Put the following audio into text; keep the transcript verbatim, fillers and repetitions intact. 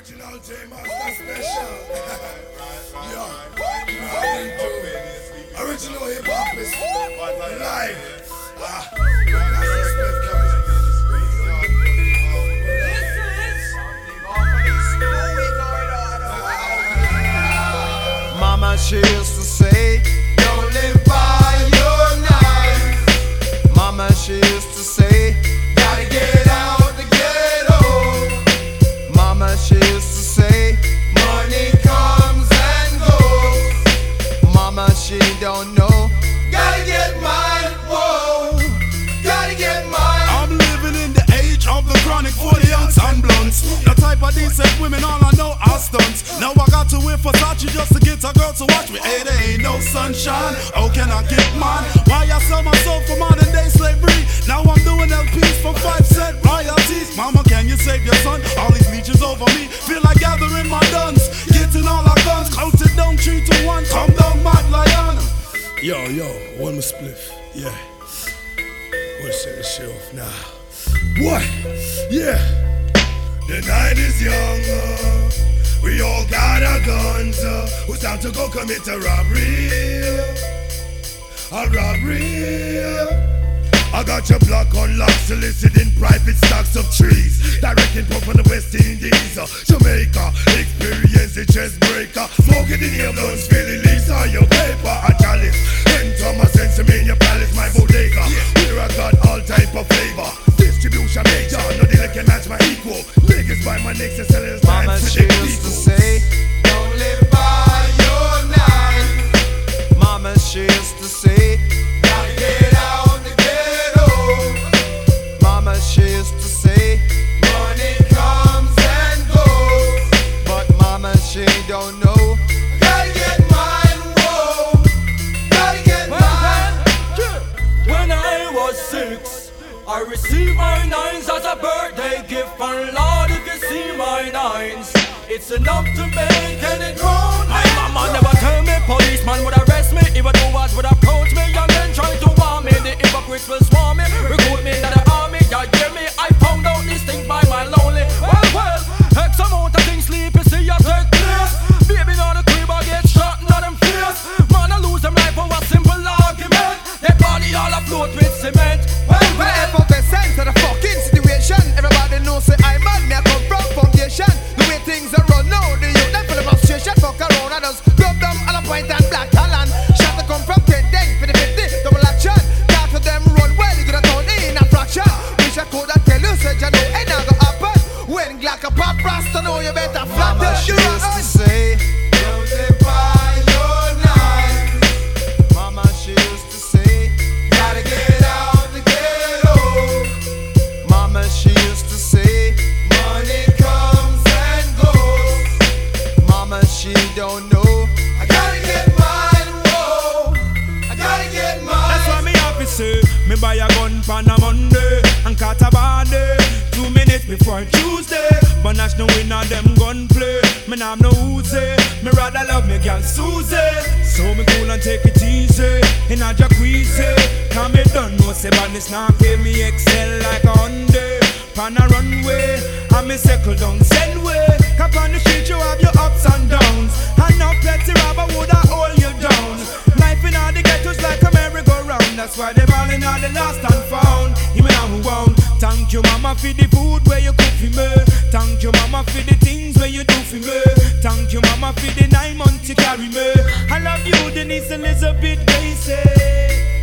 Original J-Master Special. Yo, nothing to original hip hop is live. Ah, Master Split coming. Mama, she used to say, don't live by your knife. Mama, she used to say, gotta get out the ghetto. Mama, she used to say, money comes and goes. Mama, she don't know, gotta get mine, whoa, gotta get mine. I'm living in the age of the chronic forty ounce and blunts. The type of decent women, all I know are stunts. Now I got to wear Versace just to get a girl to watch me. Hey, there ain't no sunshine. How can I get mine? Why I sell my soul for modern day slavery? Now I'm doing L Ps for five cent royalties. Mama, can you save your son? All these leeches over me. Feel like gathering my guns, getting all our guns. Counted down three to one. Come down, mad lion. Yo, yo, one more spliff. Yeah. We'll set the shit off now. What? Yeah. The night is young. Uh, we all got our guns. Uh, who's time to go commit a robbery? A robbery. I got your block unlocked, soliciting private stocks of trees. Directing pump on the West Indies, uh, Jamaica. Experience the chest breaker. Smoking in your blunts, feeling lease on your paper. A chalice. Enter my sense of me in your palace, my bodega. Here I got all type of flavor. Distribution major, no dealer can match my equal. Niggas buy my necks and sell it as Mama, she used to say, don't live by your knife. Mama, she used to say, gotta get out the ghetto. Mama, she used to say, money comes and goes. But mama, she don't know, gotta get mine, whoa, gotta get mine. When I was six, I received my nines as a birthday gift. And Lord, if you see my nines, it's enough to make any grown. My mama never tell me policeman would arrest me. Even though was would approach me, young men trying to warn me. The hypocrites will swarm me, recruit me into the army. You hear me? I found out these things by my lonely. Well, well, X amount of things sleep, you see you take place. Baby, now the crib I get shot in them face. Man, I lose them life for a simple argument. Their body all afloat with cement. Well, well, for the sense of the fucking situation. Everybody knows say I'm man, me I come from foundation. The way things are run now, the youth that full of frustration. Fuck around and us, club them on a point and black talent. Shot to come from ten, ten, for the fifty, double action. Talk to them, run well, you gonna turn in a fraction. Wish I could have tell you, said you know, ain't not gonna happen. When Glock a pop rasta, know you better flat Mama, the she shoe. used to say, don't live by your knife. Mama, she used to say, gotta get out the ghetto. Mama, she used to say, money comes and goes. Mama, she don't know, I gotta get mine, whoa, I gotta get mine. That's why me happy say, me buy a gun on a Monday and cut a body. Two minutes before Tuesday, but Nash no win on them gunplay. Me nah have no Uzi, me rather love me girl Susie. So me cool and take it easy, in a jacuzzi. Cause me done know say badness nah pay me excel like a Hyundai. Pan a runway, and me circle down send way. Cause on the street you have your ups and downs, and now plenty robber woulda hold you down. Life in all the ghettos like a merry-go-round. That's why they ballin' all the lost and found. Him and who wound. Thank you mama for the food where you cook for me. Thank you mama for the things where you do for me. Thank you mama for the nine months you carry me. I love you Denise Elizabeth Gracie.